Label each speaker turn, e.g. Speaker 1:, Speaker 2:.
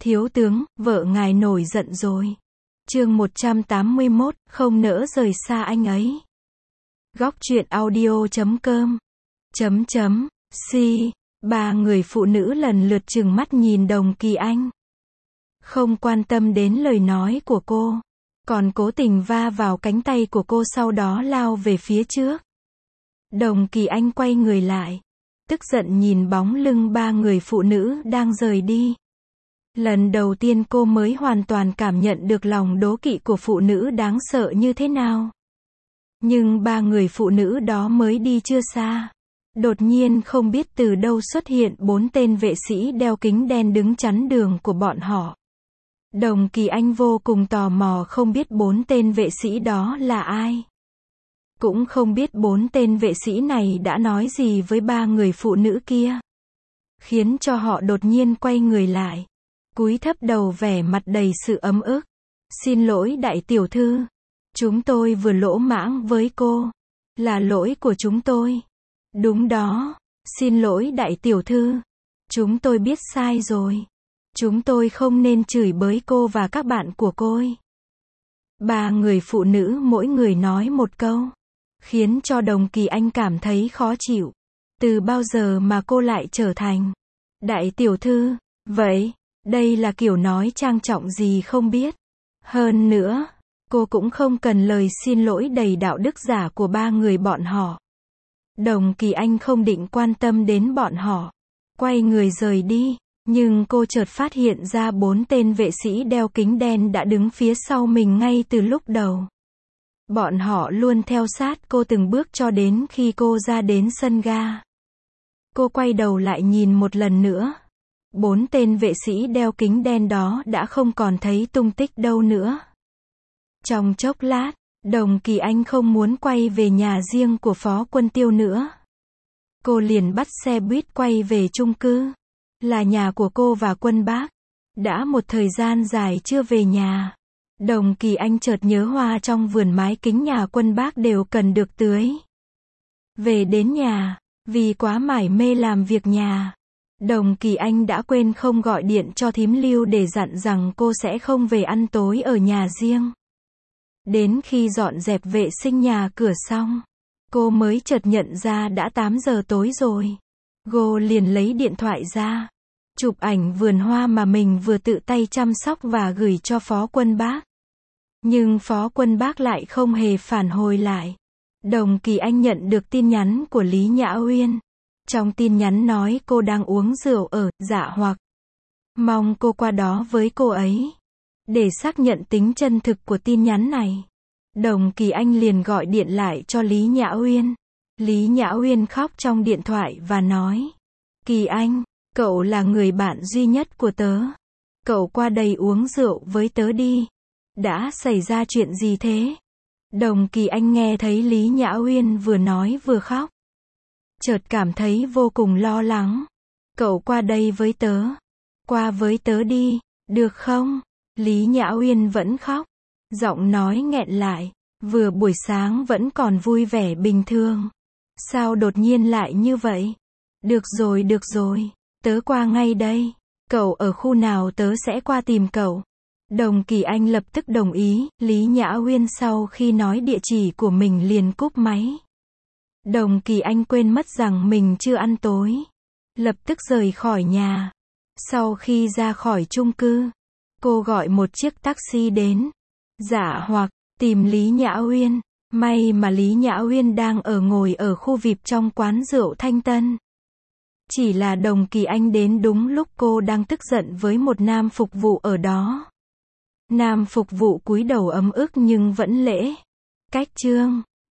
Speaker 1: Thiếu tướng, vợ ngài nổi giận rồi. Chương 181, không nỡ rời xa anh ấy. Góc truyện audio.com Si. Ba người phụ nữ lần lượt trừng mắt nhìn Đồng Kỳ Anh. Không quan tâm đến lời nói của cô, còn cố tình va vào cánh tay của cô, sau đó lao về phía trước. Đồng Kỳ Anh quay người lại, tức giận nhìn bóng lưng ba người phụ nữ đang rời đi. Lần đầu tiên cô mới hoàn toàn cảm nhận được lòng đố kỵ của phụ nữ đáng sợ như thế nào. Nhưng ba người phụ nữ đó mới đi chưa xa, đột nhiên không biết từ đâu xuất hiện 4 tên vệ sĩ đeo kính đen đứng chắn đường của bọn họ. Đồng Kỳ Anh vô cùng tò mò không biết 4 tên vệ sĩ đó là ai. Cũng không biết 4 tên vệ sĩ này đã nói gì với ba người phụ nữ kia, khiến cho họ đột nhiên quay người lại, cúi thấp đầu, vẻ mặt đầy sự ấm ức. Xin lỗi đại tiểu thư, chúng tôi vừa lỗ mãng với cô, là lỗi của chúng tôi. Đúng đó, xin lỗi đại tiểu thư, chúng tôi biết sai rồi. Chúng tôi không nên chửi bới cô và các bạn của cô. Ba người phụ nữ mỗi người nói một câu, khiến cho Đồng Kỳ Anh cảm thấy khó chịu. Từ bao giờ mà cô lại trở thành đại tiểu thư vậy? Đây là kiểu nói trang trọng gì không biết. Hơn nữa, cô cũng không cần lời xin lỗi đầy đạo đức giả của ba người bọn họ. Đồng Kỳ Anh không định quan tâm đến bọn họ, quay người rời đi. Nhưng cô chợt phát hiện ra 4 tên vệ sĩ đeo kính đen đã đứng phía sau mình ngay từ lúc đầu. Bọn họ luôn theo sát cô từng bước cho đến khi cô ra đến sân ga. Cô quay đầu lại nhìn một lần nữa. 4 tên vệ sĩ đeo kính đen đó đã không còn thấy tung tích đâu nữa. Trong chốc lát, Đồng Kỳ Anh không muốn quay về nhà riêng của Phó Quân Tiêu nữa. Cô liền bắt xe buýt quay về chung cư, là nhà của cô và Quân Bác. Đã một thời gian dài chưa về nhà, Đồng Kỳ Anh chợt nhớ hoa trong vườn mái kính nhà Quân Bác đều cần được tưới. Về đến nhà, vì quá mải mê làm việc nhà, Đồng Kỳ Anh đã quên không gọi điện cho thím Lưu để dặn rằng cô sẽ không về ăn tối ở nhà riêng. Đến khi dọn dẹp vệ sinh nhà cửa xong, cô mới chợt nhận ra đã 8 giờ tối rồi. Cô liền lấy điện thoại ra, chụp ảnh vườn hoa mà mình vừa tự tay chăm sóc và gửi cho Phó Quân Bác. Nhưng Phó Quân Bác lại không hề phản hồi lại. Đồng Kỳ Anh nhận được tin nhắn của Lý Nhã Uyên. Trong tin nhắn nói cô đang uống rượu ở Dạ Hoặc, mong cô qua đó với cô ấy. Để xác nhận tính chân thực của tin nhắn này, Đồng Kỳ Anh liền gọi điện lại cho Lý Nhã Uyên. Lý Nhã Uyên khóc trong điện thoại và nói: Kỳ Anh, cậu là người bạn duy nhất của tớ. Cậu qua đây uống rượu với tớ đi. Đã xảy ra chuyện gì thế? Đồng Kỳ Anh nghe thấy Lý Nhã Uyên vừa nói vừa khóc, chợt cảm thấy vô cùng lo lắng. Cậu qua đây với tớ. Qua với tớ đi, được không? Lý Nhã Uyên vẫn khóc, giọng nói nghẹn lại. Vừa buổi sáng vẫn còn vui vẻ bình thường, sao đột nhiên lại như vậy? Được rồi, tớ qua ngay đây. Cậu ở khu nào tớ sẽ qua tìm cậu. Đồng Kỳ Anh lập tức đồng ý. Lý Nhã Uyên sau khi nói địa chỉ của mình liền cúp máy. Đồng Kỳ Anh quên mất rằng mình chưa ăn tối, lập tức rời khỏi nhà. Sau khi ra khỏi chung cư, cô gọi một chiếc taxi đến Dạ Hoặc, tìm Lý Nhã Uyên. May mà Lý Nhã Uyên đang ngồi ở khu VIP trong quán rượu Thanh Tân. Chỉ là Đồng Kỳ Anh đến đúng lúc cô đang tức giận với một nam phục vụ ở đó. Nam phục vụ cúi đầu ấm ức nhưng vẫn lễ cách trương.